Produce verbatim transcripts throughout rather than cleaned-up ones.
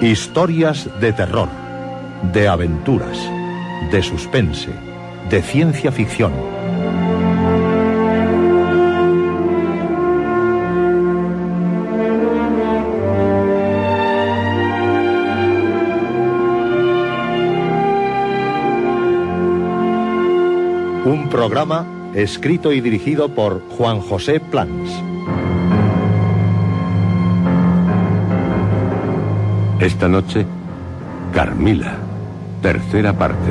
Historias de terror, de aventuras, de suspense, de ciencia ficción. Un programa escrito y dirigido por Juan José Plans. Esta noche, Carmila, tercera parte.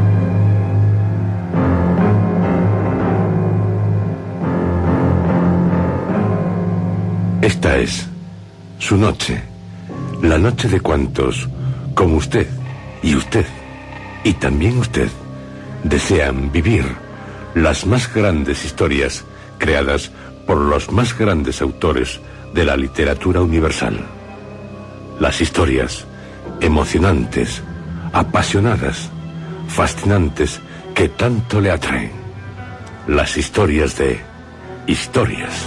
Esta es su noche, la noche de cuantos, como usted, y usted, y también usted, desean vivir las más grandes historias creadas por los más grandes autores de la literatura universal. Las historias emocionantes, apasionadas, fascinantes, que tanto le atraen. Las historias de historias.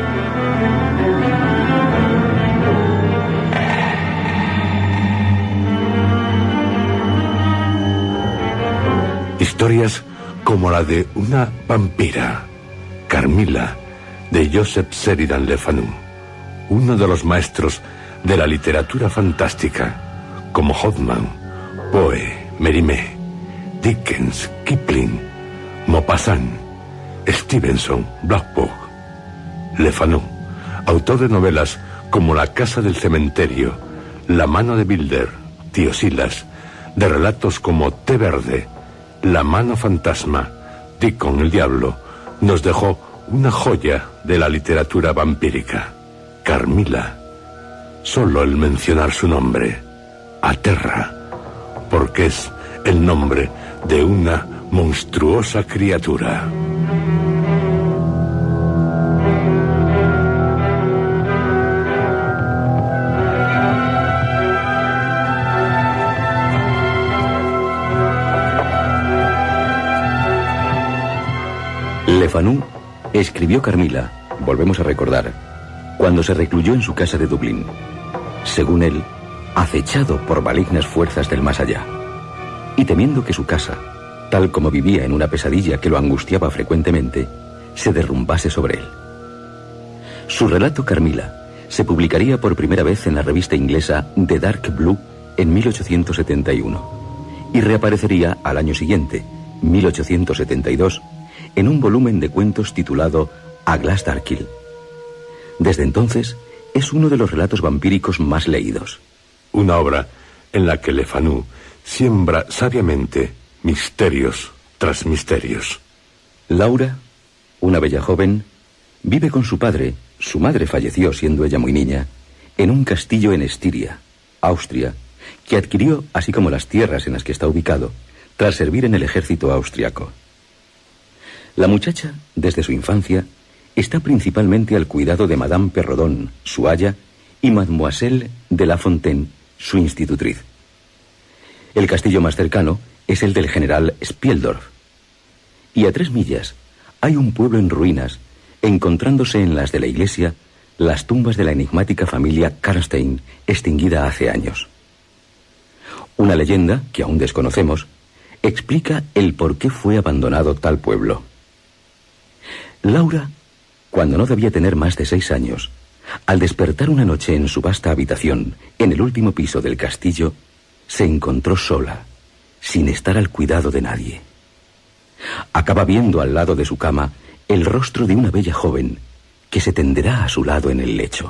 Historias como la de una vampira, Carmila, de Joseph Sheridan Le Fanu, uno de los maestros de la literatura fantástica, como Hoffman, Poe, Mérimée, Dickens, Kipling, Maupassant, Stevenson, Blackwood. Le Fanu, autor de novelas como La casa del cementerio, La mano de Bilder, Tío Silas, de relatos como Té verde, La mano fantasma, Dick con el diablo, nos dejó una joya de la literatura vampírica, Carmila. Solo el mencionar su nombre aterra, porque es el nombre de una monstruosa criatura. Le Fanu escribió Carmila, volvemos a recordar, cuando se recluyó en su casa de Dublín. Según él, acechado por malignas fuerzas del más allá, y temiendo que su casa, tal como vivía en una pesadilla que lo angustiaba frecuentemente, se derrumbase sobre él. Su relato Carmila se publicaría por primera vez en la revista inglesa The Dark Blue en mil ochocientos setenta y uno y reaparecería al año siguiente, mil ochocientos setenta y dos, en un volumen de cuentos titulado A Glass Darkle. Desde entonces, es uno de los relatos vampíricos más leídos. Una obra en la que Le Fanu siembra sabiamente misterios tras misterios. Laura, una bella joven, vive con su padre, su madre falleció siendo ella muy niña, en un castillo en Estiria, Austria, que adquirió, así como las tierras en las que está ubicado, tras servir en el ejército austriaco. La muchacha, desde su infancia, está principalmente al cuidado de Madame Perrodon, su aya, y Mademoiselle de La Fontaine, su institutriz. El castillo más cercano es el del general Spieldorf. Y a tres millas hay un pueblo en ruinas, encontrándose en las de la iglesia las tumbas de la enigmática familia Karnstein, extinguida hace años. Una leyenda, que aún desconocemos, explica el por qué fue abandonado tal pueblo. Laura, cuando no debía tener más de seis años, al despertar una noche en su vasta habitación, en el último piso del castillo, se encontró sola, sin estar al cuidado de nadie. Acaba viendo al lado de su cama el rostro de una bella joven que se tenderá a su lado en el lecho.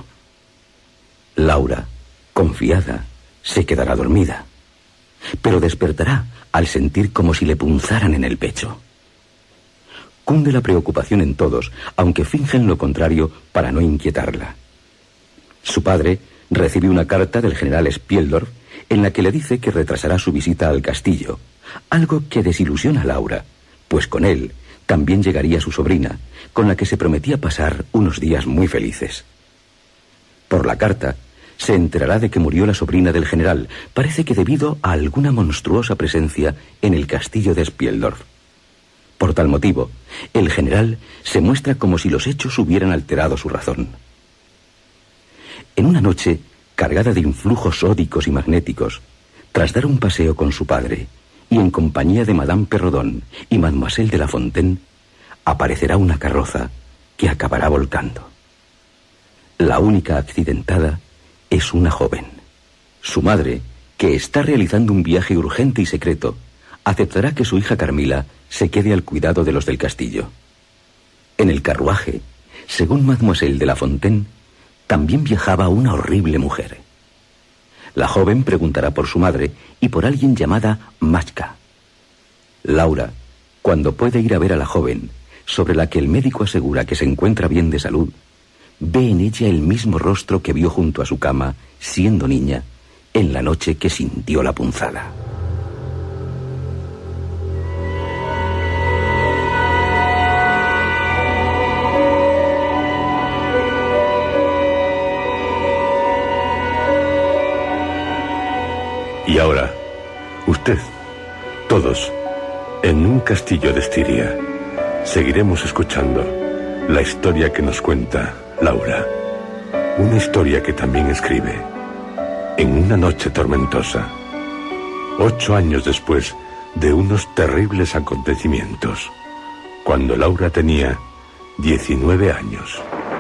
Laura, confiada, se quedará dormida, pero despertará al sentir como si le punzaran en el pecho. Cunde la preocupación en todos, aunque fingen lo contrario para no inquietarla. Su padre recibe una carta del general Spieldorf en la que le dice que retrasará su visita al castillo, algo que desilusiona a Laura, pues con él también llegaría su sobrina, con la que se prometía pasar unos días muy felices. Por la carta, se enterará de que murió la sobrina del general, parece que debido a alguna monstruosa presencia en el castillo de Spieldorf. Por tal motivo, el general se muestra como si los hechos hubieran alterado su razón. En una noche, cargada de influjos sódicos y magnéticos, tras dar un paseo con su padre y en compañía de Madame Perrodon y Mademoiselle de la Fontaine, aparecerá una carroza que acabará volcando. La única accidentada es una joven. Su madre, que está realizando un viaje urgente y secreto, aceptará que su hija Carmila se quede al cuidado de los del castillo. En el carruaje, según Mademoiselle de la Fontaine, también viajaba una horrible mujer. La joven preguntará por su madre y por alguien llamada Machka. Laura, cuando puede ir a ver a la joven, sobre la que el médico asegura que se encuentra bien de salud, ve en ella el mismo rostro que vio junto a su cama, siendo niña, en la noche que sintió la punzada. Y ahora, usted, todos, en un castillo de Estiria, seguiremos escuchando la historia que nos cuenta Laura. Una historia que también escribe en una noche tormentosa, ocho años después de unos terribles acontecimientos, cuando Laura tenía diecinueve años.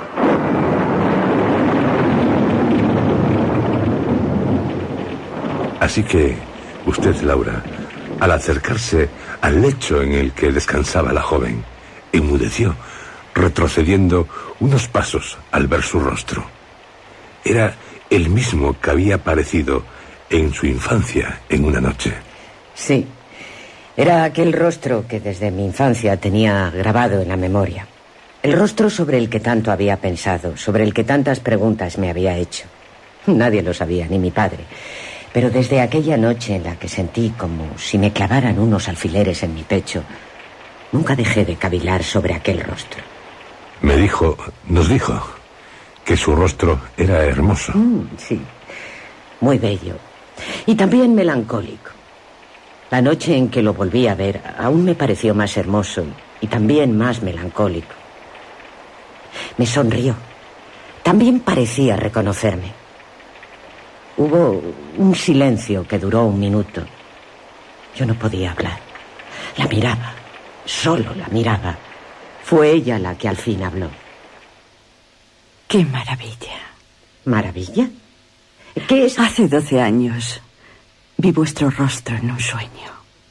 Así que, usted, Laura, al acercarse al lecho en el que descansaba la joven, enmudeció, retrocediendo unos pasos al ver su rostro. Era el mismo que había aparecido en su infancia en una noche. Sí, era aquel rostro que desde mi infancia tenía grabado en la memoria. El rostro sobre el que tanto había pensado, sobre el que tantas preguntas me había hecho. Nadie lo sabía, ni mi padre. Pero desde aquella noche en la que sentí como si me clavaran unos alfileres en mi pecho, nunca dejé de cavilar sobre aquel rostro. Me dijo, nos dijo, que su rostro era hermoso. Mm, sí, muy bello. Y también melancólico. La noche en que lo volví a ver aún me pareció más hermoso y también más melancólico. Me sonrió. También parecía reconocerme. Hubo un silencio que duró un minuto. Yo no podía hablar. La miraba, solo la miraba. Fue ella la que al fin habló. ¡Qué maravilla! ¿Maravilla? ¿Qué es? Hace doce años vi vuestro rostro en un sueño.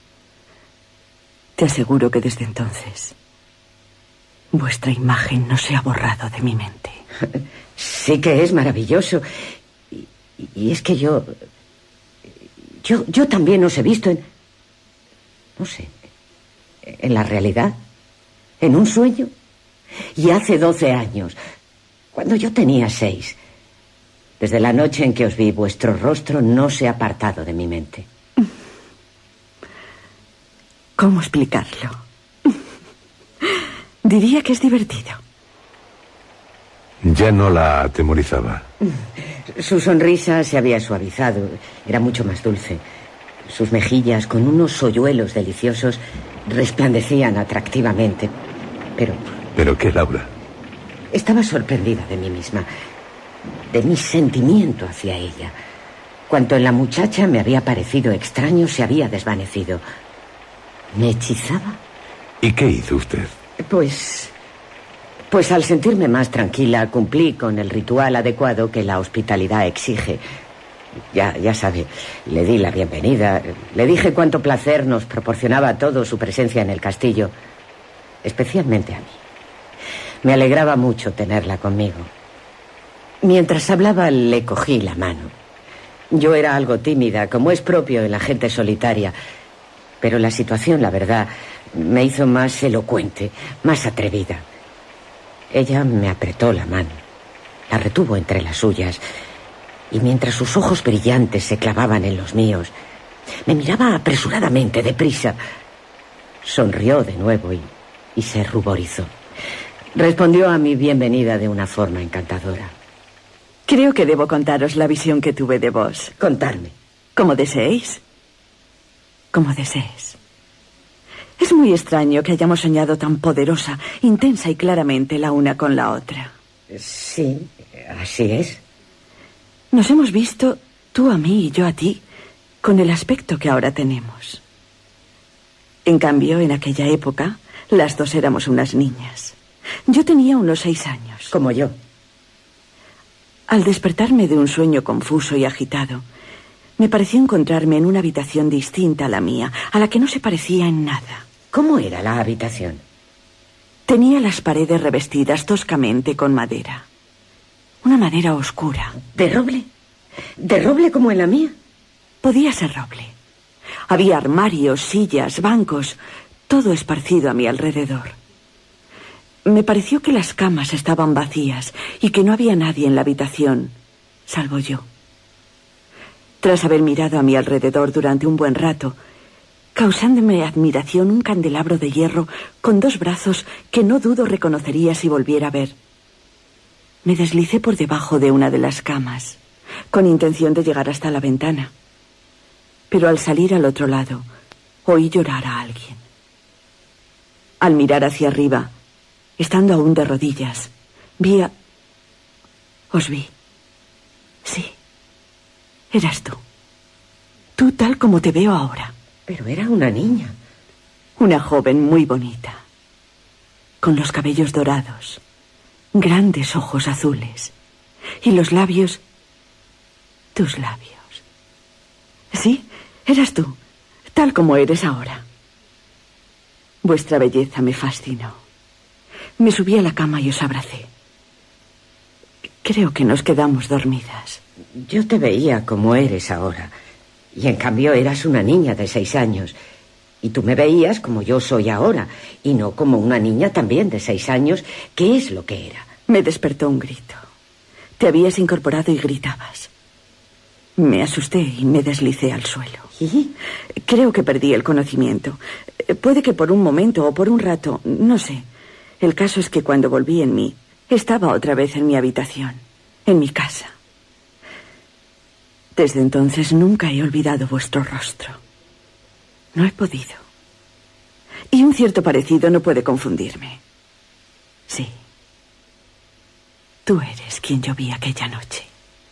Te aseguro que desde entonces vuestra imagen no se ha borrado de mi mente. Sí que es maravilloso. Y, y es que yo, yo... Yo también os he visto en... No sé... En la realidad. En un sueño. Y hace doce años... Cuando yo tenía seis. Desde la noche en que os vi, vuestro rostro no se ha apartado de mi mente. ¿Cómo explicarlo? Diría que es divertido. Ya no la atemorizaba. Su sonrisa se había suavizado. Era mucho más dulce. Sus mejillas, con unos solluelos deliciosos, resplandecían atractivamente. Pero... ¿Pero qué, Laura? Estaba sorprendida de mí misma, de mi sentimiento hacia ella. Cuanto en la muchacha me había parecido extraño, se había desvanecido. ¿Me hechizaba? ¿Y qué hizo usted? Pues... Pues al sentirme más tranquila, cumplí con el ritual adecuado que la hospitalidad exige. Ya, ya sabe, le di la bienvenida, le dije cuánto placer nos proporcionaba a todos su presencia en el castillo, especialmente a mí. Me alegraba mucho tenerla conmigo. Mientras hablaba, le cogí la mano. Yo era algo tímida, como es propio en la gente solitaria, pero la situación, la verdad, me hizo más elocuente, más atrevida. Ella me apretó la mano, la retuvo entre las suyas, y mientras sus ojos brillantes se clavaban en los míos, me miraba apresuradamente, deprisa. Sonrió de nuevo y, y se ruborizó. Respondió a mi bienvenida de una forma encantadora. Creo que debo contaros la visión que tuve de vos. Contarme. Como deseéis. Como desees. Es muy extraño que hayamos soñado tan poderosa, intensa y claramente la una con la otra. Sí, así es. Nos hemos visto, tú a mí y yo a ti, con el aspecto que ahora tenemos. En cambio, en aquella época, las dos éramos unas niñas. Yo tenía unos seis años. Como yo. Al despertarme de un sueño confuso y agitado, me pareció encontrarme en una habitación distinta a la mía, a la que no se parecía en nada. ¿Cómo era la habitación? Tenía las paredes revestidas toscamente con madera. Una madera oscura. ¿De roble? ¿De roble como en la mía? Podía ser roble. Había armarios, sillas, bancos, todo esparcido a mi alrededor. Me pareció que las camas estaban vacías y que no había nadie en la habitación, salvo yo. Tras haber mirado a mi alrededor durante un buen rato, causándome admiración un candelabro de hierro con dos brazos que no dudo reconocería si volviera a ver, me deslicé por debajo de una de las camas, con intención de llegar hasta la ventana. Pero al salir al otro lado, oí llorar a alguien. Al mirar hacia arriba, estando aún de rodillas, vi a... Os vi. Sí, eras tú. Tú tal como te veo ahora. Pero era una niña. Una joven muy bonita, con los cabellos dorados, grandes ojos azules y los labios... tus labios. Sí, eras tú, tal como eres ahora. Vuestra belleza me fascinó. Me subí a la cama y os abracé. Creo que nos quedamos dormidas. Yo te veía como eres ahora, y en cambio eras una niña de seis años. Y tú me veías como yo soy ahora, y no como una niña también de seis años, que es lo que era. Me despertó un grito. Te habías incorporado y gritabas. Me asusté y me deslicé al suelo. ¿Y? Creo que perdí el conocimiento. Puede que por un momento o por un rato, no sé. El caso es que cuando volví en mí, estaba otra vez en mi habitación, en mi casa. Desde entonces nunca he olvidado vuestro rostro. No he podido. Y un cierto parecido no puede confundirme. Sí. Tú eres quien yo vi aquella noche.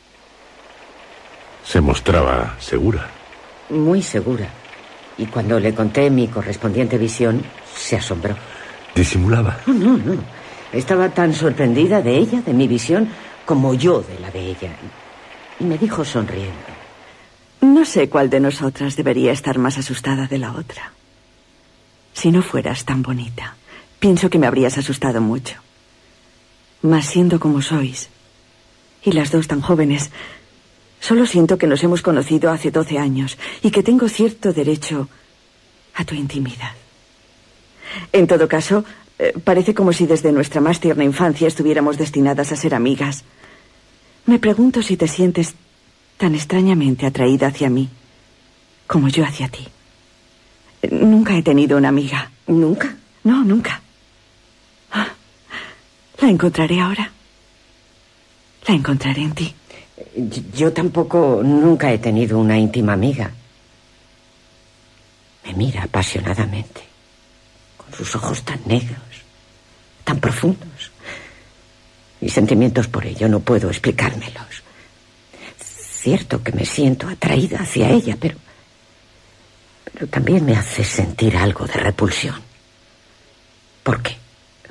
Se mostraba segura. Muy segura. Y cuando le conté mi correspondiente visión, se asombró. ¿Disimulaba? No, no, no. Estaba tan sorprendida de ella, de mi visión, como yo de la de ella. Y me dijo sonriendo: no sé cuál de nosotras debería estar más asustada de la otra. Si no fueras tan bonita, pienso que me habrías asustado mucho. Mas siendo como sois, y las dos tan jóvenes, solo siento que nos hemos conocido hace doce años y que tengo cierto derecho a tu intimidad. En todo caso, eh, parece como si desde nuestra más tierna infancia estuviéramos destinadas a ser amigas. Me pregunto si te sientes tan extrañamente atraída hacia mí como yo hacia ti. Nunca he tenido una amiga. ¿Nunca? No, nunca. Ah, la encontraré ahora. La encontraré en ti. Yo tampoco nunca he tenido una íntima amiga. Me mira apasionadamente, con sus ojos tan negros, tan profundos. Mis sentimientos por ello no puedo explicármelos. Cierto que me siento atraída hacia ella, pero... pero también me hace sentir algo de repulsión. ¿Por qué?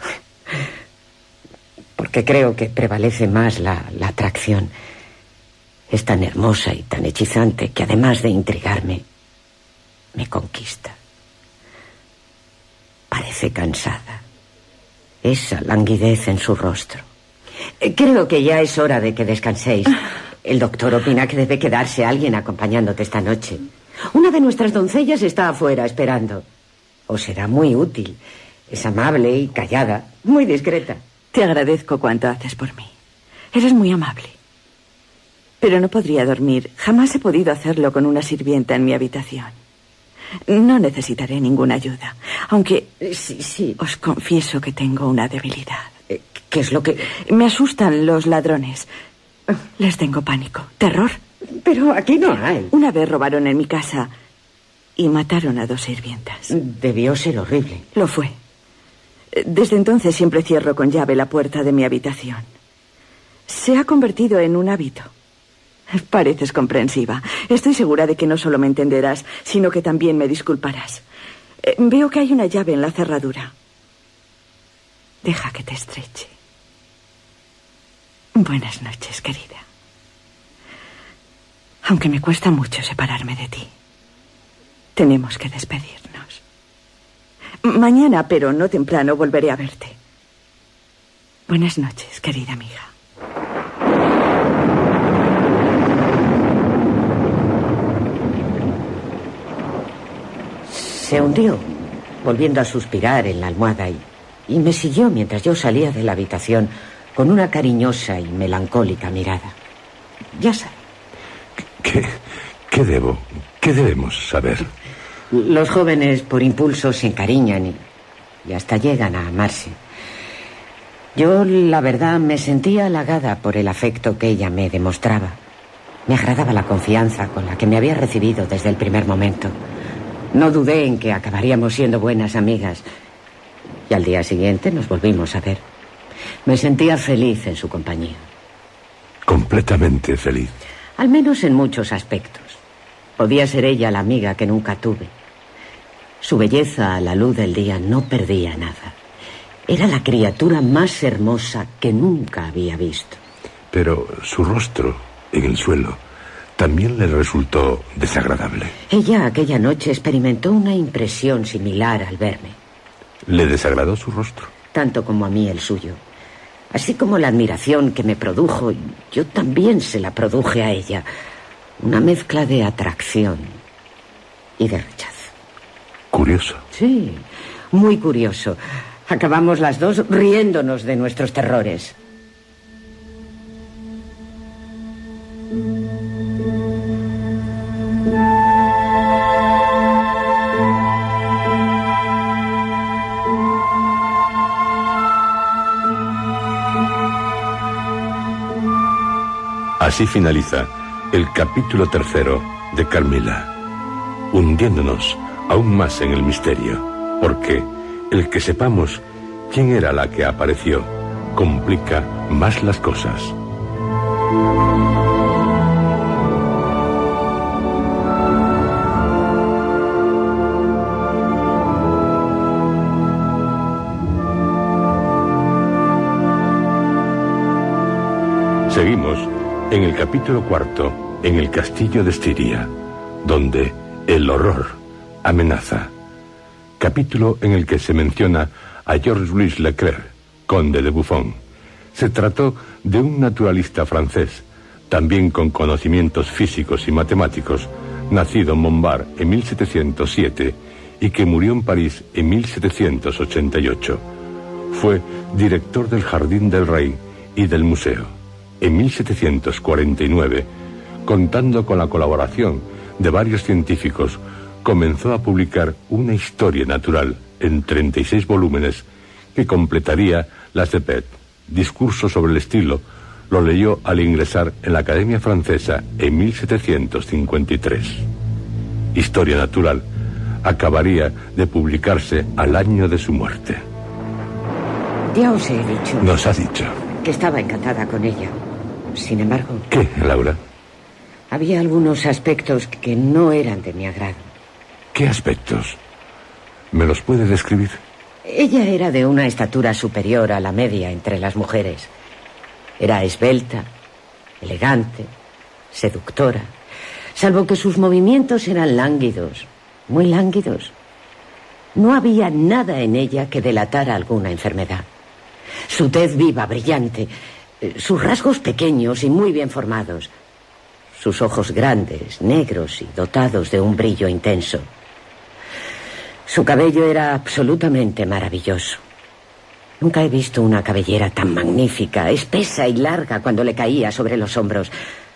Porque creo que prevalece más la, la atracción. Es tan hermosa y tan hechizante que además de intrigarme, me conquista. Parece cansada. Esa languidez en su rostro. Creo que ya es hora de que descanséis. El doctor opina que debe quedarse alguien acompañándote esta noche. Una de nuestras doncellas está afuera esperando. Os será muy útil. Es amable y callada, muy discreta. Te agradezco cuanto haces por mí. Eres muy amable. Pero no podría dormir. Jamás he podido hacerlo con una sirvienta en mi habitación. No necesitaré ninguna ayuda. Aunque Sí, sí. os confieso que tengo una debilidad. ¿Qué es lo que...? Me asustan los ladrones. Les tengo pánico, terror. Pero aquí no hay. Una vez robaron en mi casa y mataron a dos sirvientas. Debió ser horrible. Lo fue. Desde entonces siempre cierro con llave la puerta de mi habitación. Se ha convertido en un hábito. Pareces comprensiva. Estoy segura de que no solo me entenderás, sino que también me disculparás. Eh, veo que hay una llave en la cerradura. Deja que te estreche. Buenas noches, querida. Aunque me cuesta mucho separarme de ti, tenemos que despedirnos. Mañana, pero no temprano, volveré a verte. Buenas noches, querida amiga. Se hundió, volviendo a suspirar en la almohada y, y me siguió mientras yo salía de la habitación con una cariñosa y melancólica mirada. Ya sabe. ¿Qué, qué debo, qué debemos saber? Los jóvenes por impulso se encariñan y, y hasta llegan a amarse. Yo, la verdad, me sentía halagada por el afecto que ella me demostraba. Me agradaba la confianza con la que me había recibido desde el primer momento. No dudé en que acabaríamos siendo buenas amigas. Y al día siguiente nos volvimos a ver. Me sentía feliz en su compañía. Completamente feliz. Al menos en muchos aspectos. Podía ser ella la amiga que nunca tuve. Su belleza a la luz del día no perdía nada. Era la criatura más hermosa que nunca había visto. Pero su rostro, en el suelo, también le resultó desagradable. Ella aquella noche experimentó una impresión similar al verme. ¿Le desagradó su rostro? Tanto como a mí el suyo. Así como la admiración que me produjo, yo también se la produje a ella. Una mezcla de atracción y de rechazo. Curioso. Sí, muy curioso. Acabamos las dos riéndonos de nuestros terrores. Así finaliza el capítulo tercero de Carmila, hundiéndonos aún más en el misterio, porque el que sepamos quién era la que apareció complica más las cosas. Seguimos en el capítulo cuarto, en el castillo de Estiria, donde el horror amenaza. Capítulo en el que se menciona a Georges-Louis Leclerc, conde de Buffon. Se trató de un naturalista francés, también con conocimientos físicos y matemáticos, nacido en Montbard en mil setecientos siete y que murió en París en mil setecientos ochenta y ocho. Fue director del Jardín del Rey y del Museo. En mil setecientos cuarenta y nueve, contando con la colaboración de varios científicos, comenzó a publicar una historia natural en treinta y seis volúmenes que completaría las de Pet. Discurso sobre el estilo lo leyó al ingresar en la Academia Francesa en mil setecientos cincuenta y tres. Historia natural acabaría de publicarse al año de su muerte. Ya os he dicho. Nos ha dicho. Que estaba encantada con ella. Sin embargo... ¿Qué, Laura? Había algunos aspectos que no eran de mi agrado. ¿Qué aspectos? ¿Me los puede describir? Ella era de una estatura superior a la media entre las mujeres. Era esbelta, elegante, seductora, salvo que sus movimientos eran lánguidos, muy lánguidos. No había nada en ella que delatara alguna enfermedad. Su tez viva, brillante, sus rasgos pequeños y muy bien formados, sus ojos grandes, negros y dotados de un brillo intenso. Su cabello era absolutamente maravilloso. Nunca he visto una cabellera tan magnífica, espesa y larga cuando le caía sobre los hombros.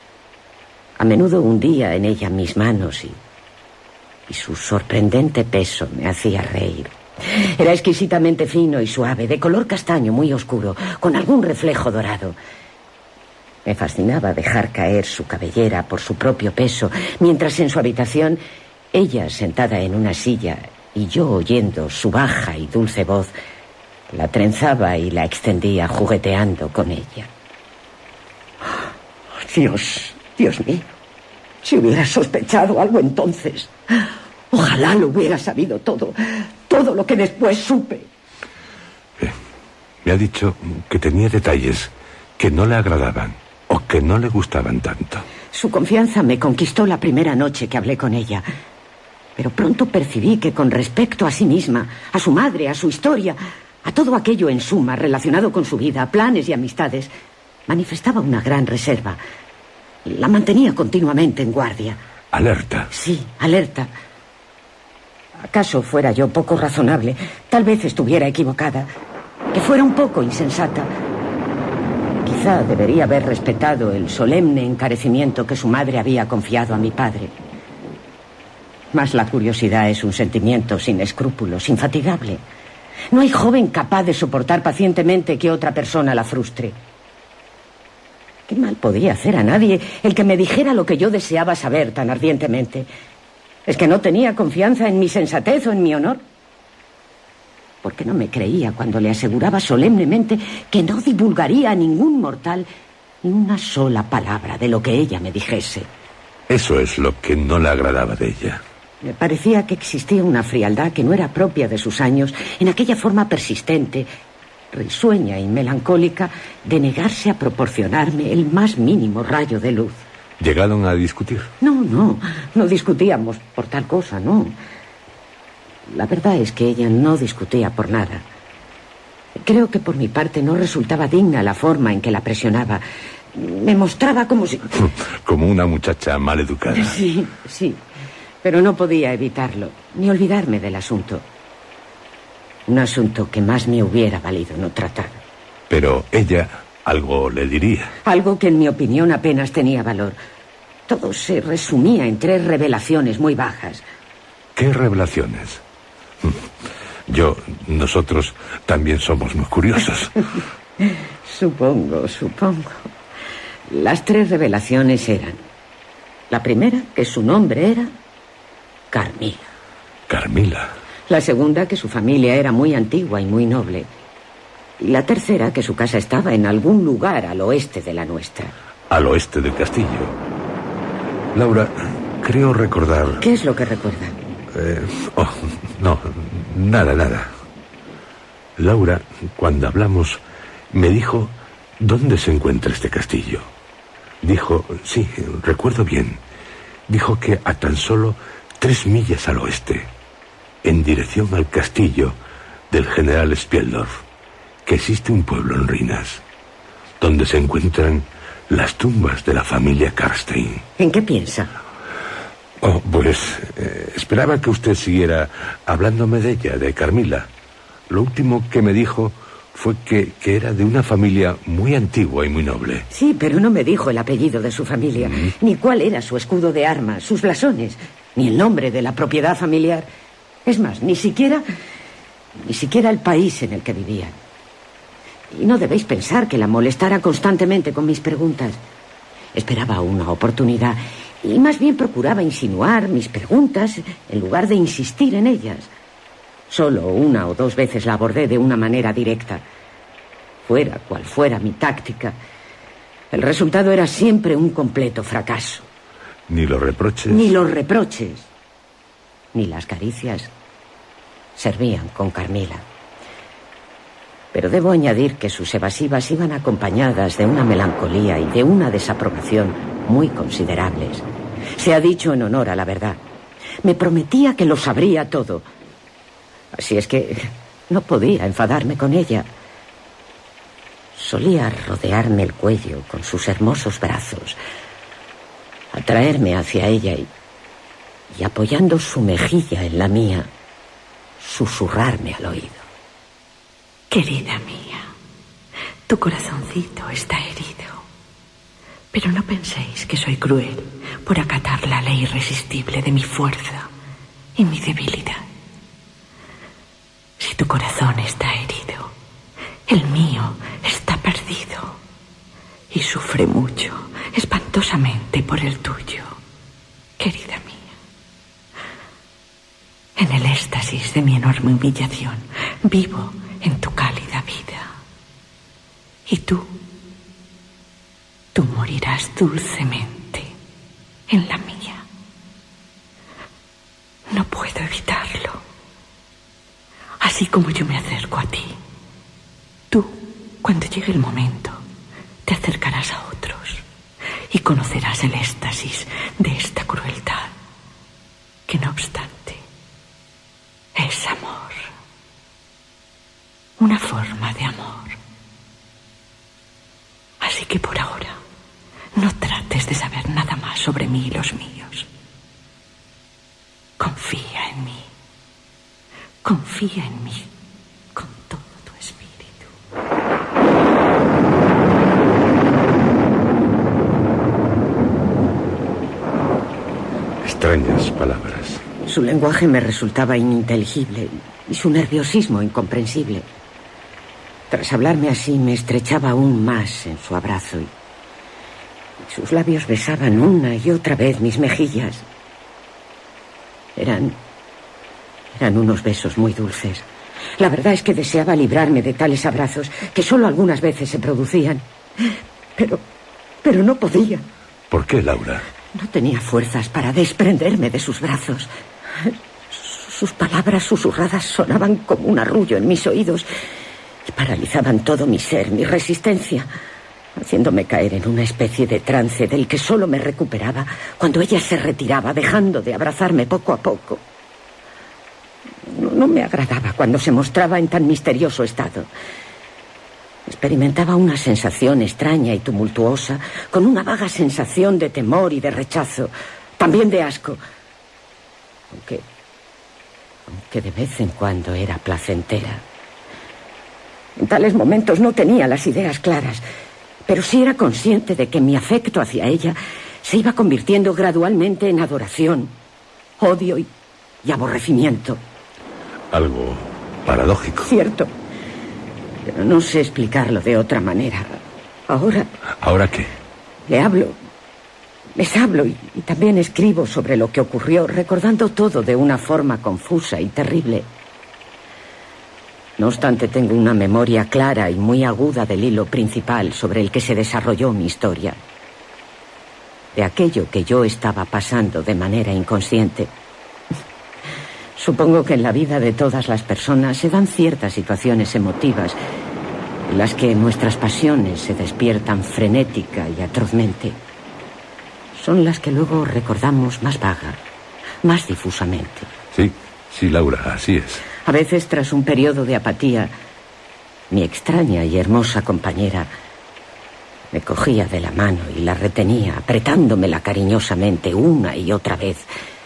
A menudo hundía en ella mis manos y, y su sorprendente peso me hacía reír. Era exquisitamente fino y suave, de color castaño muy oscuro, con algún reflejo dorado. Me fascinaba dejar caer su cabellera por su propio peso, mientras en su habitación, ella sentada en una silla y yo oyendo su baja y dulce voz, la trenzaba y la extendía jugueteando con ella. ¡Oh, Dios! Dios mío, si hubiera sospechado algo entonces. Ojalá lo hubiera sabido todo. Todo lo que después supe. Eh, me ha dicho que tenía detalles que no le agradaban o que no le gustaban tanto. Su confianza me conquistó la primera noche que hablé con ella. Pero pronto percibí que con respecto a sí misma, a su madre, a su historia, a todo aquello en suma relacionado con su vida, planes y amistades, manifestaba una gran reserva. La mantenía continuamente en guardia. ¿Alerta? Sí, alerta. ¿Acaso fuera yo poco razonable? Tal vez estuviera equivocada. Que fuera un poco insensata. Quizá debería haber respetado el solemne encarecimiento que su madre había confiado a mi padre. Mas la curiosidad es un sentimiento sin escrúpulos, infatigable. No hay joven capaz de soportar pacientemente que otra persona la frustre. ¿Qué mal podía hacer a nadie el que me dijera lo que yo deseaba saber tan ardientemente? ¿Es que no tenía confianza en mi sensatez o en mi honor? ¿Por qué no me creía cuando le aseguraba solemnemente que no divulgaría a ningún mortal ni una sola palabra de lo que ella me dijese? Eso es lo que no le agradaba de ella. Me parecía que existía una frialdad que no era propia de sus años en aquella forma persistente, risueña y melancólica de negarse a proporcionarme el más mínimo rayo de luz. ¿Llegaron a discutir? No, no, no discutíamos por tal cosa, no. La verdad es que ella no discutía por nada. Creo que por mi parte no resultaba digna la forma en que la presionaba. Me mostraba como si... Como una muchacha mal educada. Sí, sí, pero no podía evitarlo, ni olvidarme del asunto. Un asunto que más me hubiera valido no tratar. Pero ella algo le diría. Algo que en mi opinión apenas tenía valor. Todo se resumía en tres revelaciones muy bajas. ¿Qué revelaciones? Yo, nosotros también somos muy curiosos. Supongo, supongo. Las tres revelaciones eran: la primera, que su nombre era Carmila. Carmila. La segunda, que su familia era muy antigua y muy noble. Y la tercera, que su casa estaba en algún lugar al oeste de la nuestra. Al oeste del castillo. Laura, creo recordar... ¿Qué es lo que recuerda? Eh, oh, no, nada, nada. Laura, cuando hablamos, me dijo dónde se encuentra este castillo. Dijo, sí, recuerdo bien. Dijo que a tan solo tres millas al oeste, en dirección al castillo del general Spieldorf, que existe un pueblo en ruinas, donde se encuentran las tumbas de la familia Karstein. ¿En qué piensa? Oh, pues eh, esperaba que usted siguiera hablándome de ella, de Carmila. Lo último que me dijo fue que, que era de una familia muy antigua y muy noble. Sí, pero no me dijo el apellido de su familia, mm. ni cuál era su escudo de armas, sus blasones, ni el nombre de la propiedad familiar. Es más, ni siquiera, ni siquiera el país en el que vivían. Y no debéis pensar que la molestara constantemente con mis preguntas. Esperaba una oportunidad y más bien procuraba insinuar mis preguntas en lugar de insistir en ellas. Solo una o dos veces la abordé de una manera directa. Fuera cual fuera mi táctica, el resultado era siempre un completo fracaso. Ni los reproches. Ni los reproches, ni las caricias servían con Carmila. Pero debo añadir que sus evasivas iban acompañadas de una melancolía y de una desaprobación muy considerables. Se ha dicho en honor a la verdad. Me prometía que lo sabría todo. Así es que no podía enfadarme con ella. Solía rodearme el cuello con sus hermosos brazos, atraerme hacia ella y, y apoyando su mejilla en la mía, susurrarme al oído. Querida mía, tu corazoncito está herido. Pero no penséis que soy cruel por acatar la ley irresistible de mi fuerza y mi debilidad. Si tu corazón está herido, el mío está perdido y sufre mucho, espantosamente por el tuyo, querida mía. En el éxtasis de mi enorme humillación, vivo en tu cálida vida. Y tú, tú morirás dulcemente en la mía. No puedo evitarlo. Así como yo me acerco a ti, tú, cuando llegue el momento, te acercarás a otros y conocerás el éxtasis de esta crueldad, que no obstante es amor. Una forma de amor. Así que por ahora no trates de saber nada más sobre mí y los míos. Confía en mí. Confía en mí con todo tu espíritu. Extrañas palabras. Su lenguaje me resultaba ininteligible y su nerviosismo incomprensible. Tras hablarme así, me estrechaba aún más en su abrazo y sus labios besaban una y otra vez mis mejillas. Eran... eran unos besos muy dulces. La verdad es que deseaba librarme de tales abrazos que solo algunas veces se producían. Pero... pero no podía. ¿Por qué, Laura? No tenía fuerzas para desprenderme de sus brazos. Sus palabras susurradas sonaban como un arrullo en mis oídos y paralizaban todo mi ser, mi resistencia, haciéndome caer en una especie de trance del que solo me recuperaba cuando ella se retiraba, dejando de abrazarme poco a poco. No, no me agradaba cuando se mostraba en tan misterioso estado. Experimentaba una sensación extraña y tumultuosa, con una vaga sensación de temor y de rechazo, también de asco, aunque, aunque de vez en cuando era placentera. En tales momentos no tenía las ideas claras, pero sí era consciente de que mi afecto hacia ella se iba convirtiendo gradualmente en adoración, odio y, y aborrecimiento. Algo paradójico. Cierto. Pero no sé explicarlo de otra manera. Ahora... ¿Ahora qué? Le hablo, les hablo y, y también escribo sobre lo que ocurrió, recordando todo de una forma confusa y terrible. No obstante, tengo una memoria clara y muy aguda del hilo principal sobre el que se desarrolló mi historia. De aquello que yo estaba pasando de manera inconsciente. Supongo que en la vida de todas las personas se dan ciertas situaciones emotivas en las que nuestras pasiones se despiertan frenética y atrozmente. Son las que luego recordamos más vaga, más difusamente. Sí, sí, Laura, así es. A veces, tras un periodo de apatía, mi extraña y hermosa compañera me cogía de la mano y la retenía, apretándomela cariñosamente una y otra vez.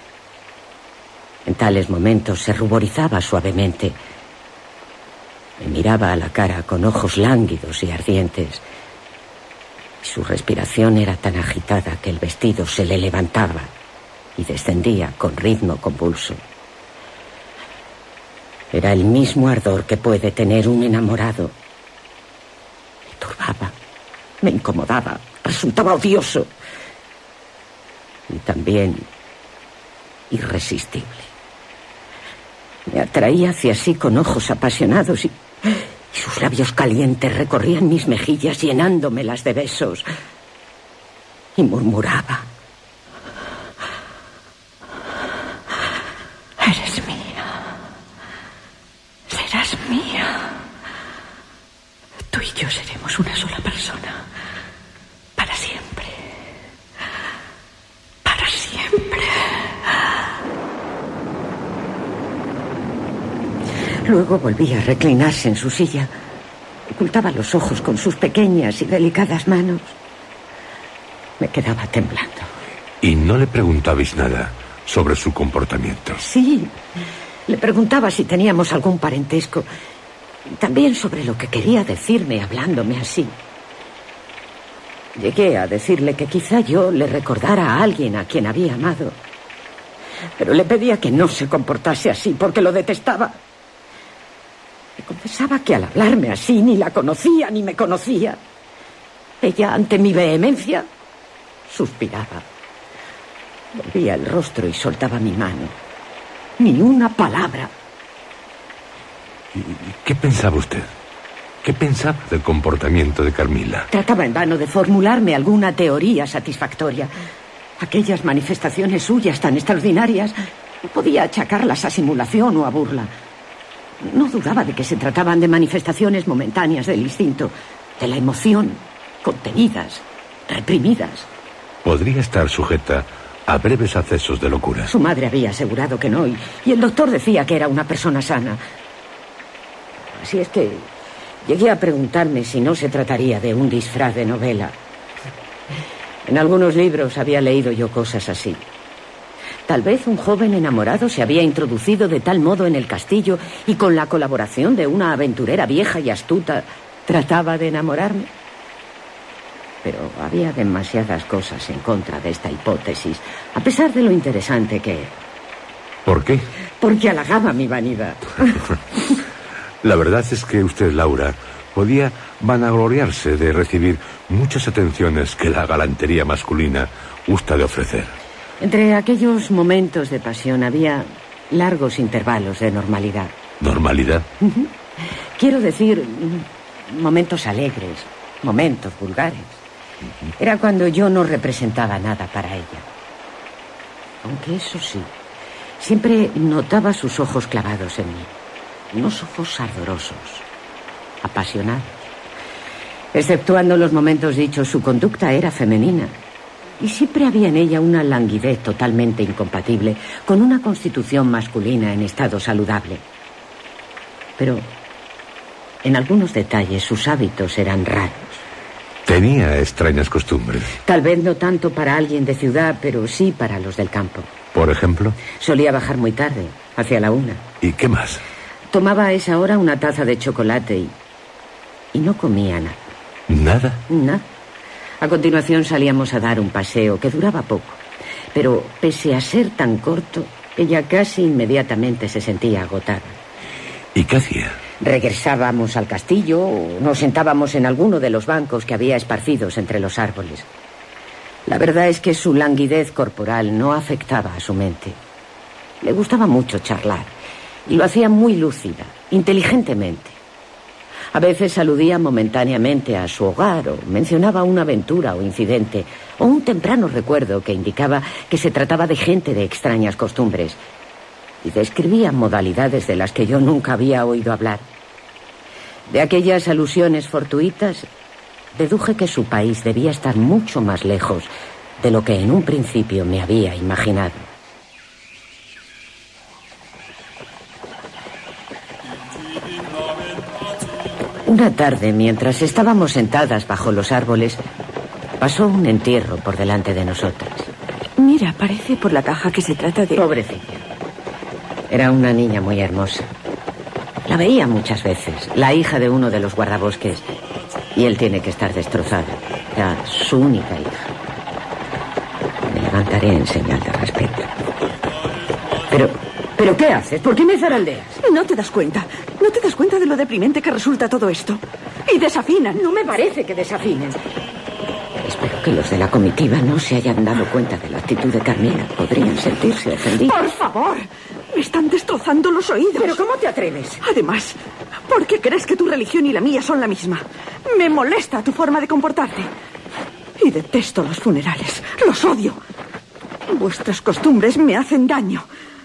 En tales momentos se ruborizaba suavemente. Me miraba a la cara con ojos lánguidos y ardientes. Y su respiración era tan agitada que el vestido se le levantaba y descendía con ritmo convulso. Era el mismo ardor que puede tener un enamorado. Me turbaba, me incomodaba, resultaba odioso. Y también irresistible. Me atraía hacia sí con ojos apasionados y, y sus labios calientes recorrían mis mejillas llenándomelas de besos. Y murmuraba: eres mía, serás mía. Tú y yo seremos una sola persona, para siempre, para siempre. Luego volvía a reclinarse en su silla. Ocultaba los ojos con sus pequeñas y delicadas manos. Me quedaba temblando. ¿Y no le preguntabais nada sobre su comportamiento? Sí. Le preguntaba si teníamos algún parentesco. Y también sobre lo que quería decirme hablándome así. Llegué a decirle que quizá yo le recordara a alguien a quien había amado. Pero le pedía que no se comportase así porque lo detestaba. Le confesaba que al hablarme así ni la conocía ni me conocía. Ella, ante mi vehemencia, suspiraba. Volvía el rostro y soltaba mi mano. Ni una palabra. ¿Y qué pensaba usted? ¿Qué pensaba del comportamiento de Carmila? Trataba en vano de formularme alguna teoría satisfactoria. Aquellas manifestaciones suyas tan extraordinarias no podía achacarlas a simulación o a burla. No dudaba de que se trataban de manifestaciones momentáneas del instinto, de la emoción, contenidas, reprimidas. Podría estar sujeta a breves accesos de locura. Su madre había asegurado que no, y, y el doctor decía que era una persona sana. Así es que llegué a preguntarme si no se trataría de un disfraz de novela. En algunos libros había leído yo cosas así. Tal vez un joven enamorado se había introducido de tal modo en el castillo y con la colaboración de una aventurera vieja y astuta trataba de enamorarme. Pero había demasiadas cosas en contra de esta hipótesis, a pesar de lo interesante que era. ¿Por qué? Porque halagaba mi vanidad. La verdad es que usted, Laura, podía vanagloriarse de recibir muchas atenciones que la galantería masculina gusta de ofrecer. Entre aquellos momentos de pasión había largos intervalos de normalidad. ¿Normalidad? Uh-huh. Quiero decir, momentos alegres, momentos vulgares. Era cuando yo no representaba nada para ella. Aunque eso sí, siempre notaba sus ojos clavados en mí. Unos ojos ardorosos, apasionados. Exceptuando los momentos dichos, su conducta era femenina. Y siempre había en ella una languidez totalmente incompatible con una constitución masculina en estado saludable. Pero en algunos detalles sus hábitos eran raros. Tenía extrañas costumbres. Tal vez no tanto para alguien de ciudad, pero sí para los del campo. ¿Por ejemplo? Solía bajar muy tarde, hacia la una. ¿Y qué más? Tomaba a esa hora una taza de chocolate y... y no comía nada. ¿Nada? Nada. A continuación salíamos a dar un paseo que duraba poco. Pero pese a ser tan corto, ella casi inmediatamente se sentía agotada. ¿Y qué hacía? Regresábamos al castillo o nos sentábamos en alguno de los bancos que había esparcidos entre los árboles. La verdad es que su languidez corporal no afectaba a su mente. Le gustaba mucho charlar y lo hacía muy lúcida, inteligentemente. A veces aludía momentáneamente a su hogar o mencionaba una aventura o incidente o un temprano recuerdo que indicaba que se trataba de gente de extrañas costumbres y describía modalidades de las que yo nunca había oído hablar. De aquellas alusiones fortuitas, deduje que su país debía estar mucho más lejos de lo que en un principio me había imaginado. Una tarde, mientras estábamos sentadas bajo los árboles, pasó un entierro por delante de nosotras. Mira, parece por la caja que se trata de... Pobrecilla. Era una niña muy hermosa. La veía muchas veces, la hija de uno de los guardabosques. Y él tiene que estar destrozado. Era su única hija. Me levantaré en señal de respeto. Pero... ¿Pero qué haces? ¿Por qué me zarandeas? No te das cuenta. No te das cuenta de lo deprimente que resulta todo esto. Y desafinan. No me parece que desafinen. Espero que los de la comitiva no se hayan dado cuenta de la actitud de Carmila. Podrían sentirse ofendidos. ¡Por favor! Me están destrozando los oídos. ¿Pero cómo te atreves? Además, ¿por qué crees que tu religión y la mía son la misma? Me molesta tu forma de comportarte. Y detesto los funerales. Los odio. Vuestras costumbres me hacen daño.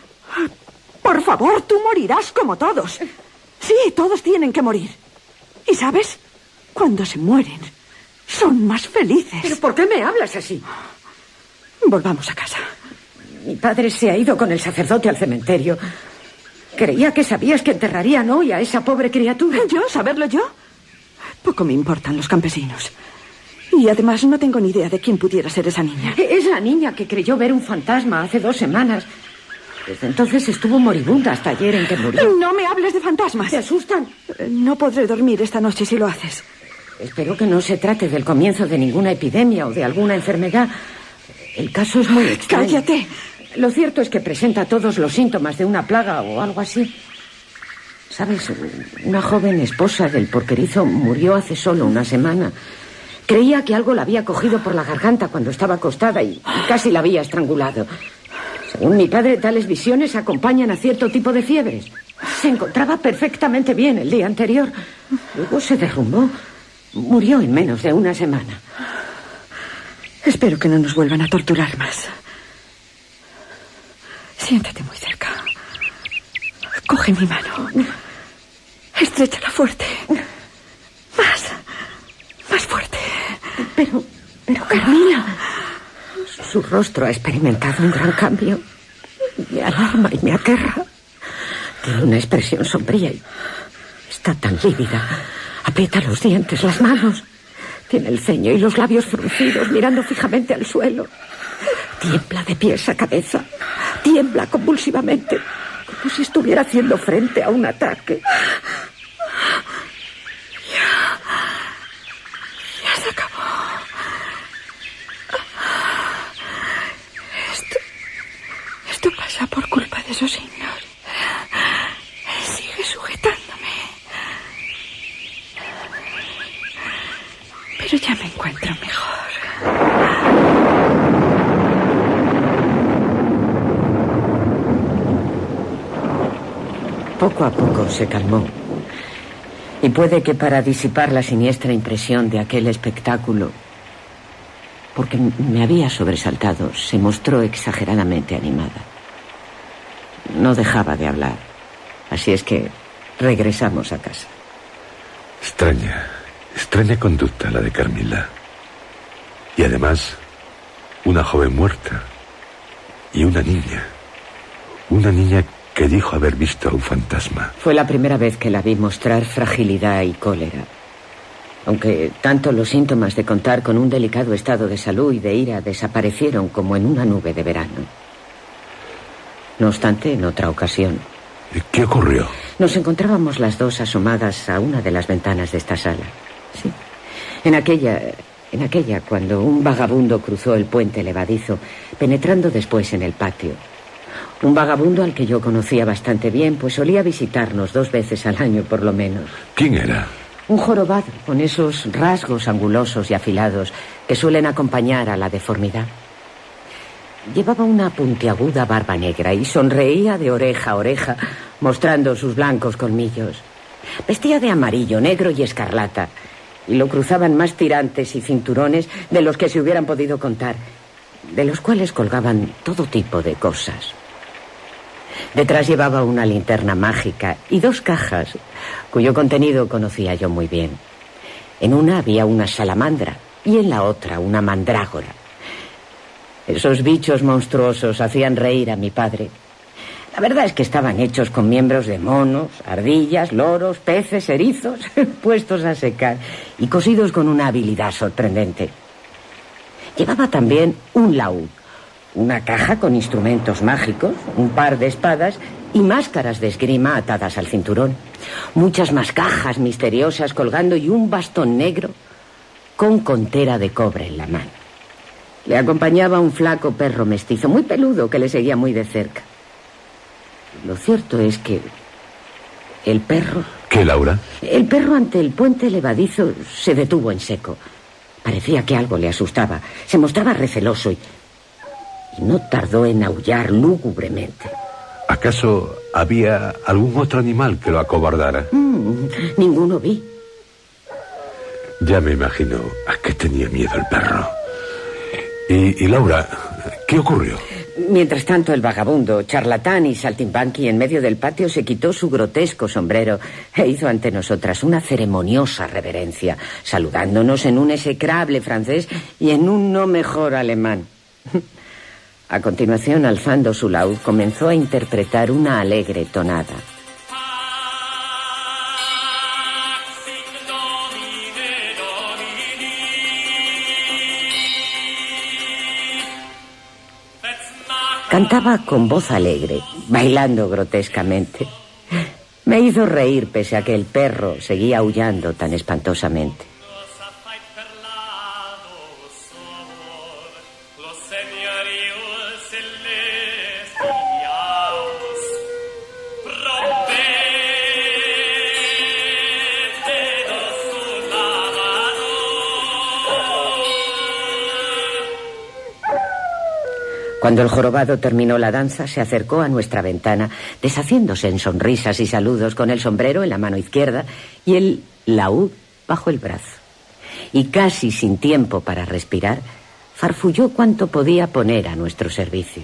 Por favor, tú morirás como todos. Sí, todos tienen que morir. ¿Y sabes? Cuando se mueren, son más felices. ¿Pero por qué me hablas así? Volvamos a casa. Mi padre se ha ido con el sacerdote al cementerio. Creía que sabías que enterrarían hoy a esa pobre criatura. ¿Yo? ¿Saberlo yo? Poco me importan los campesinos. Y además no tengo ni idea de quién pudiera ser esa niña. Es la niña que creyó ver un fantasma hace dos semanas. Desde entonces estuvo moribunda hasta ayer en que murió. No me hables de fantasmas. ¿Te asustan? No podré dormir esta noche si lo haces. Espero que no se trate del comienzo de ninguna epidemia o de alguna enfermedad. El caso es muy extraño. ¡Cállate! Lo cierto es que presenta todos los síntomas de una plaga o algo así. ¿Sabes? Una joven esposa del porquerizo murió hace solo una semana. Creía que algo la había cogido por la garganta cuando estaba acostada y casi la había estrangulado. Según mi padre, tales visiones acompañan a cierto tipo de fiebres. Se encontraba perfectamente bien el día anterior. Luego se derrumbó. Murió en menos de una semana. Espero que no nos vuelvan a torturar más. Siéntate muy cerca. Coge mi mano. Estréchala fuerte. Más. Más fuerte. Pero, pero Carmila... Su rostro ha experimentado un gran cambio. Me alarma y me aterra. Tiene una expresión sombría y está tan lívida. Aprieta los dientes, las manos. Tiene el ceño y los labios fruncidos, mirando fijamente al suelo. Tiembla de pies a cabeza. Tiembla convulsivamente, como si estuviera haciendo frente a un ataque. Ya. Ya se acabó. Esto... Esto pasa por culpa de esos signos. Sigue sujetándome. Pero ya me encuentro mejor. Poco a poco se calmó. Y puede que para disipar la siniestra impresión de aquel espectáculo, porque me había sobresaltado, se mostró exageradamente animada. No dejaba de hablar. Así es que regresamos a casa. Extraña, extraña conducta la de Carmila. Y además, una joven muerta y una niña. Una niña que dijo haber visto a un fantasma. Fue la primera vez que la vi mostrar fragilidad y cólera. Aunque tanto los síntomas de contar con un delicado estado de salud y de ira desaparecieron como en una nube de verano. No obstante, en otra ocasión... ¿Qué ocurrió? Nos encontrábamos las dos asomadas a una de las ventanas de esta sala. Sí. En aquella... En aquella, cuando un vagabundo cruzó el puente levadizo, penetrando después en el patio. Un vagabundo al que yo conocía bastante bien, pues solía visitarnos dos veces al año, por lo menos. ¿Quién era? Un jorobado, con esos rasgos angulosos y afilados que suelen acompañar a la deformidad. Llevaba una puntiaguda barba negra y sonreía de oreja a oreja, mostrando sus blancos colmillos. Vestía de amarillo, negro y escarlata, y lo cruzaban más tirantes y cinturones de los que se hubieran podido contar, de los cuales colgaban todo tipo de cosas. Detrás llevaba una linterna mágica y dos cajas, cuyo contenido conocía yo muy bien. En una había una salamandra y en la otra una mandrágora. Esos bichos monstruosos hacían reír a mi padre. La verdad es que estaban hechos con miembros de monos, ardillas, loros, peces, erizos, puestos a secar y cosidos con una habilidad sorprendente. Llevaba también un laúd, una caja con instrumentos mágicos, un par de espadas y máscaras de esgrima atadas al cinturón. Muchas más cajas misteriosas colgando y un bastón negro con contera de cobre en la mano. Le acompañaba un flaco perro mestizo, muy peludo, que le seguía muy de cerca. Lo cierto es que el perro... ¿Qué, Laura? El perro ante el puente levadizo se detuvo en seco. Parecía que algo le asustaba. Se mostraba receloso y... y no tardó en aullar lúgubremente. ¿Acaso había algún otro animal que lo acobardara? Mm, ninguno vi. Ya me imagino a qué tenía miedo el perro. Y, y Laura, ¿qué ocurrió? Mientras tanto, el vagabundo, charlatán y saltimbanqui en medio del patio se quitó su grotesco sombrero e hizo ante nosotras una ceremoniosa reverencia, saludándonos en un execrable francés y en un no mejor alemán. A continuación, alzando su laúd, comenzó a interpretar una alegre tonada. Cantaba con voz alegre, bailando grotescamente. Me hizo reír pese a que el perro seguía aullando tan espantosamente. Cuando el jorobado terminó la danza, se acercó a nuestra ventana, deshaciéndose en sonrisas y saludos con el sombrero en la mano izquierda y el laúd bajo el brazo. Y casi sin tiempo para respirar, farfulló cuanto podía poner a nuestro servicio.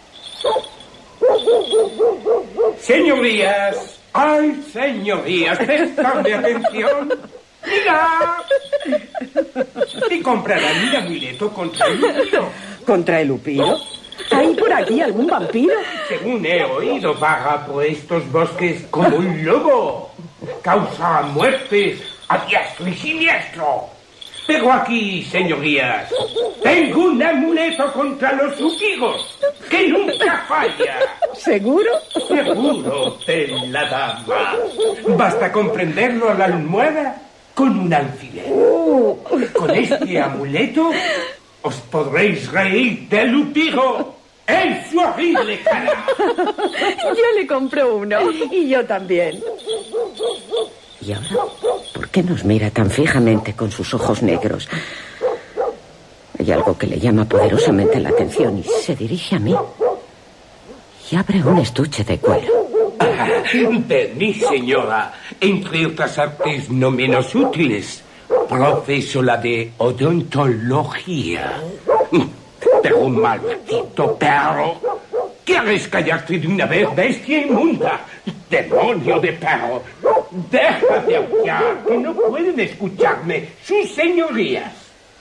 Señorías, ay, señorías, prestadme atención. ¡Mira! ¿Y comprarán mi amuleto contra el upiro? ¿Contra el upiro? ¿Hay por aquí algún vampiro? Según he oído, vaga por estos bosques como un lobo. Causa muertes a diestro y siniestro. Pero aquí, señorías, tengo un amuleto contra los upiros que nunca falla. ¿Seguro? Seguro, bella dama. Basta con prenderlo a la almohada con un alfiler. Uh. Con este amuleto os podréis reír del upiro en su horrible cara. Yo le compro uno. Y yo también. ¿Y ahora por qué nos mira tan fijamente con sus ojos negros? Hay algo que le llama poderosamente la atención y se dirige a mí. Y abre un estuche de cuero. De mi señora, entre otras artes no menos útiles, profeso la de odontología. Pero un maldito perro. ¿Quieres callarte de una vez, bestia inmunda? ¡Demonio de perro! ¡Deja de aullar, que no pueden escucharme sus señorías!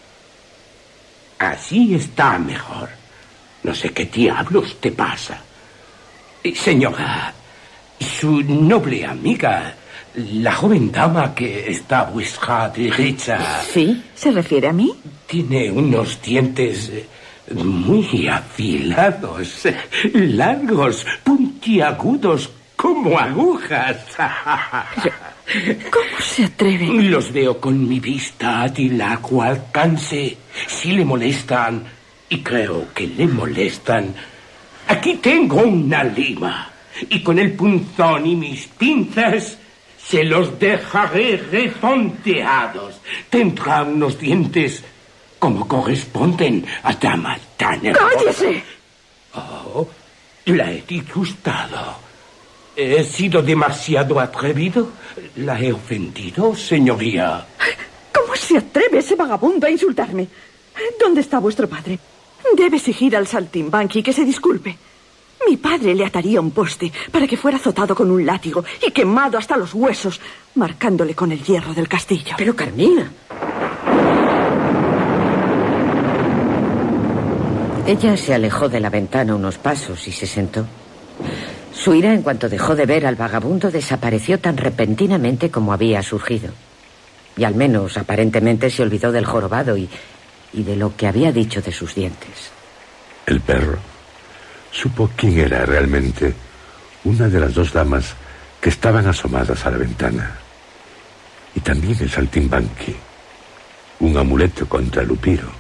Así está mejor. No sé qué diablos te pasa. Señora, su noble amiga, la joven dama que está a vuestra derecha... ¿Sí? ¿Se refiere a mí? Tiene unos dientes muy afilados, largos, puntiagudos, como agujas. ¿Cómo se atreve? Los veo con mi vista a largo alcance. Si le molestan, y creo que le molestan, aquí tengo una lima, y con el punzón y mis pinzas se los dejaré refonteados. Tendrá unos dientes como corresponden a dama tan hermosa. ¡Cállese! Oh, la he disgustado. ¿He sido demasiado atrevido? ¿La he ofendido, señoría? ¿Cómo se atreve ese vagabundo a insultarme? ¿Dónde está vuestro padre? Debe exigir al saltimbanqui que se disculpe. Mi padre le ataría un poste para que fuera azotado con un látigo y quemado hasta los huesos, marcándole con el hierro del castillo. Pero, Carmila... Ella se alejó de la ventana unos pasos y se sentó. Su ira, en cuanto dejó de ver al vagabundo, desapareció tan repentinamente como había surgido. Y al menos, aparentemente, se olvidó del jorobado y, y de lo que había dicho de sus dientes. El perro supo quién era realmente una de las dos damas que estaban asomadas a la ventana. Y también el saltimbanqui, un amuleto contra el upiro.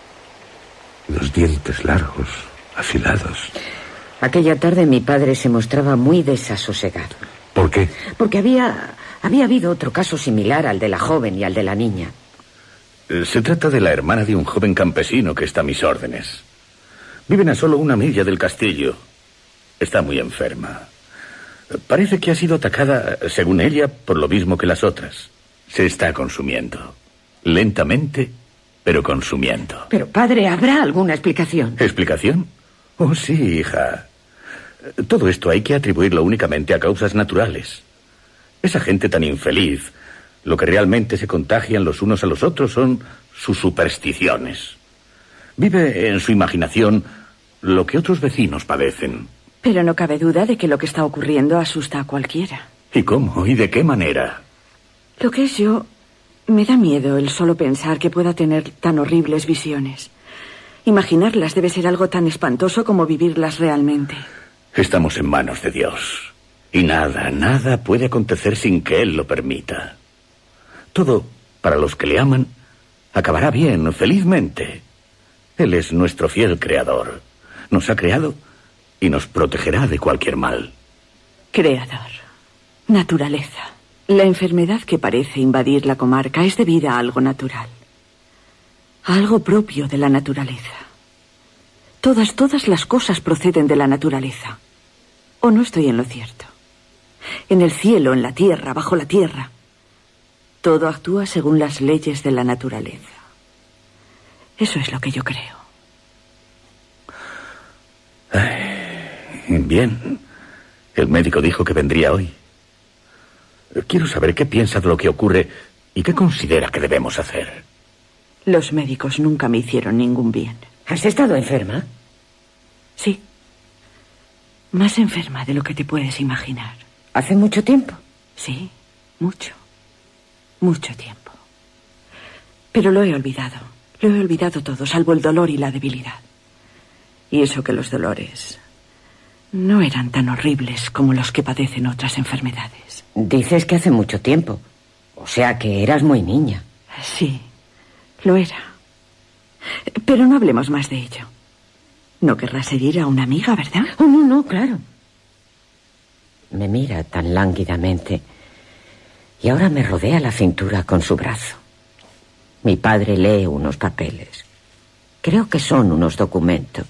Los dientes largos, afilados. Aquella tarde mi padre se mostraba muy desasosegado. ¿Por qué? Porque había, había habido otro caso similar al de la joven y al de la niña. Se trata de la hermana de un joven campesino que está a mis órdenes. Viven a solo una milla del castillo. Está muy enferma. Parece que ha sido atacada, según ella, por lo mismo que las otras. Se está consumiendo. Lentamente, pero consumiendo. Pero, padre, ¿habrá alguna explicación? ¿Explicación? Oh, sí, hija. Todo esto hay que atribuirlo únicamente a causas naturales. Esa gente tan infeliz, lo que realmente se contagian los unos a los otros son sus supersticiones. Vive en su imaginación lo que otros vecinos padecen. Pero no cabe duda de que lo que está ocurriendo asusta a cualquiera. ¿Y cómo? ¿Y de qué manera? Lo que es yo... Me da miedo el solo pensar que pueda tener tan horribles visiones. Imaginarlas debe ser algo tan espantoso como vivirlas realmente. Estamos en manos de Dios. Y nada, nada puede acontecer sin que Él lo permita. Todo, para los que le aman, acabará bien, felizmente. Él es nuestro fiel creador. Nos ha creado y nos protegerá de cualquier mal. Creador. Naturaleza. La enfermedad que parece invadir la comarca es debida a algo natural. A algo propio de la naturaleza. Todas, todas las cosas proceden de la naturaleza. ¿O no estoy en lo cierto? En el cielo, en la tierra, bajo la tierra. Todo actúa según las leyes de la naturaleza. Eso es lo que yo creo. Ay, bien. El médico dijo que vendría hoy. Quiero saber qué piensa de lo que ocurre y qué considera que debemos hacer. Los médicos nunca me hicieron ningún bien. ¿Has estado enferma? Sí. Más enferma de lo que te puedes imaginar. ¿Hace mucho tiempo? Sí, mucho. Mucho tiempo. Pero lo he olvidado. Lo he olvidado todo, salvo el dolor y la debilidad. Y eso que los dolores no eran tan horribles como los que padecen otras enfermedades. Dices que hace mucho tiempo. O sea que eras muy niña. Sí, lo era. Pero no hablemos más de ello. No querrás herir a una amiga, ¿verdad? Oh, no, no, claro. Me mira tan lánguidamente y ahora me rodea la cintura con su brazo. Mi padre lee unos papeles. Creo que son unos documentos.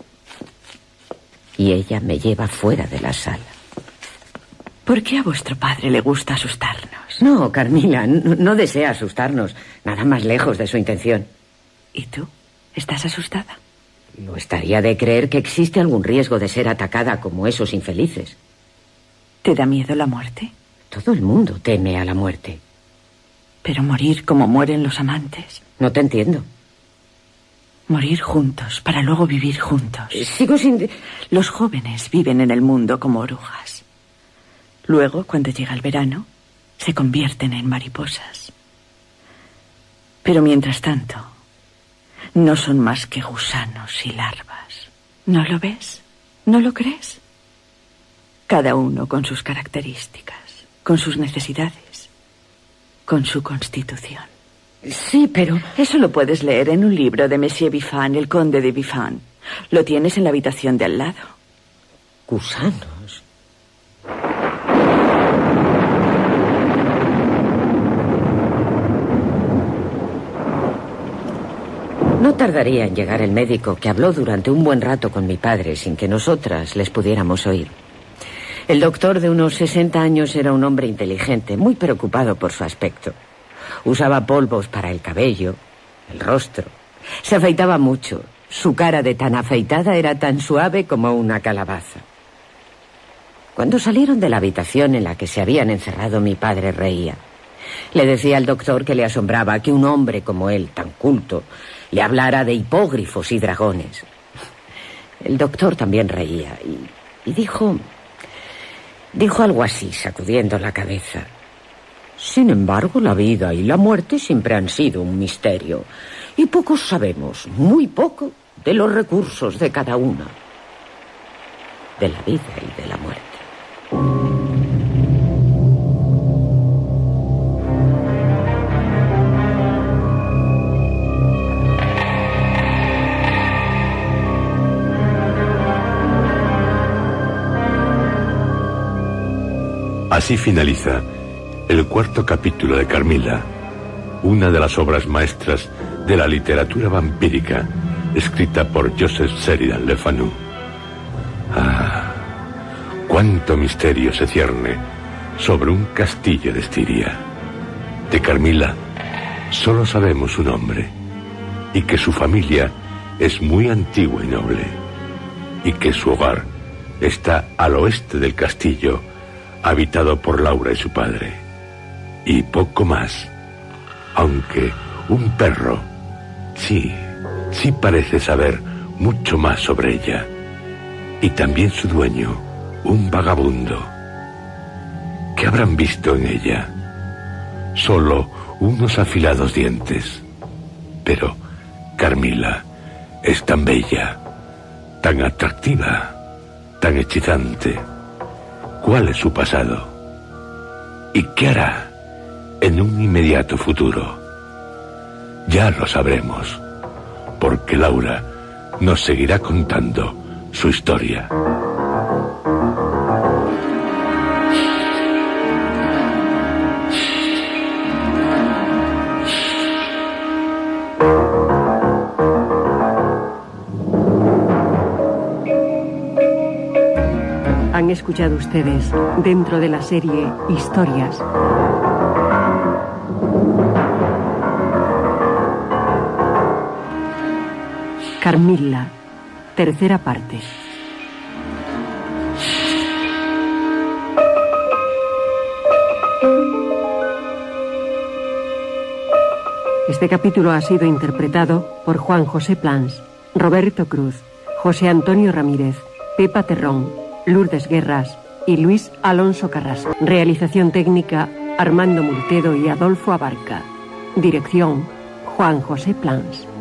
Y ella me lleva fuera de la sala. ¿Por qué a vuestro padre le gusta asustarnos? No, Carmila, no, no desea asustarnos. Nada más lejos de su intención. ¿Y tú? ¿Estás asustada? No estaría de creer que existe algún riesgo de ser atacada como esos infelices. ¿Te da miedo la muerte? Todo el mundo teme a la muerte. Pero morir como mueren los amantes. No te entiendo. Morir juntos para luego vivir juntos. Sigo sin... Los jóvenes viven en el mundo como orugas. Luego, cuando llega el verano, se convierten en mariposas. Pero mientras tanto, no son más que gusanos y larvas. ¿No lo ves? ¿No lo crees? Cada uno con sus características, con sus necesidades, con su constitución. Sí, pero... Eso lo puedes leer en un libro de Monsieur Biffan, el conde de Biffan. Lo tienes en la habitación de al lado. Gusanos. No tardaría en llegar el médico, que habló durante un buen rato con mi padre sin que nosotras les pudiéramos oír. El doctor, de unos sesenta años, era un hombre inteligente, muy preocupado por su aspecto. Usaba polvos para el cabello, el rostro. Se afeitaba mucho. Su cara, de tan afeitada, era tan suave como una calabaza. Cuando salieron de la habitación en la que se habían encerrado, mi padre reía. Le decía al doctor que le asombraba que un hombre como él, tan culto, le hablara de hipógrifos y dragones. El doctor también reía y, y dijo... Dijo algo así, sacudiendo la cabeza. Sin embargo, la vida y la muerte siempre han sido un misterio. Y pocos sabemos, muy poco, de los recursos de cada una. De la vida y de la muerte. Así finaliza el cuarto capítulo de Carmila, una de las obras maestras de la literatura vampírica, escrita por Joseph Sheridan Le Fanu. Ah, cuánto misterio se cierne sobre un castillo de Estiria. De Carmila solo sabemos su nombre, y que su familia es muy antigua y noble, y que su hogar está al oeste del castillo, habitado por Laura y su padre. Y poco más, aunque un perro, sí, sí parece saber mucho más sobre ella. Y también su dueño, un vagabundo. ¿Qué habrán visto en ella? Solo unos afilados dientes. Pero Carmila es tan bella, tan atractiva, tan hechizante. ¿Cuál es su pasado? ¿Y qué hará en un inmediato futuro? Ya lo sabremos, porque Laura nos seguirá contando su historia. Han escuchado ustedes, dentro de la serie Historias, Carmilla, tercera parte. Este capítulo ha sido interpretado por Juan José Plans, Roberto Cruz, José Antonio Ramírez, Pepa Terrón, Lourdes Guerras y Luis Alonso Carrasco. Realización técnica, Armando Multedo y Adolfo Abarca. Dirección, Juan José Plans.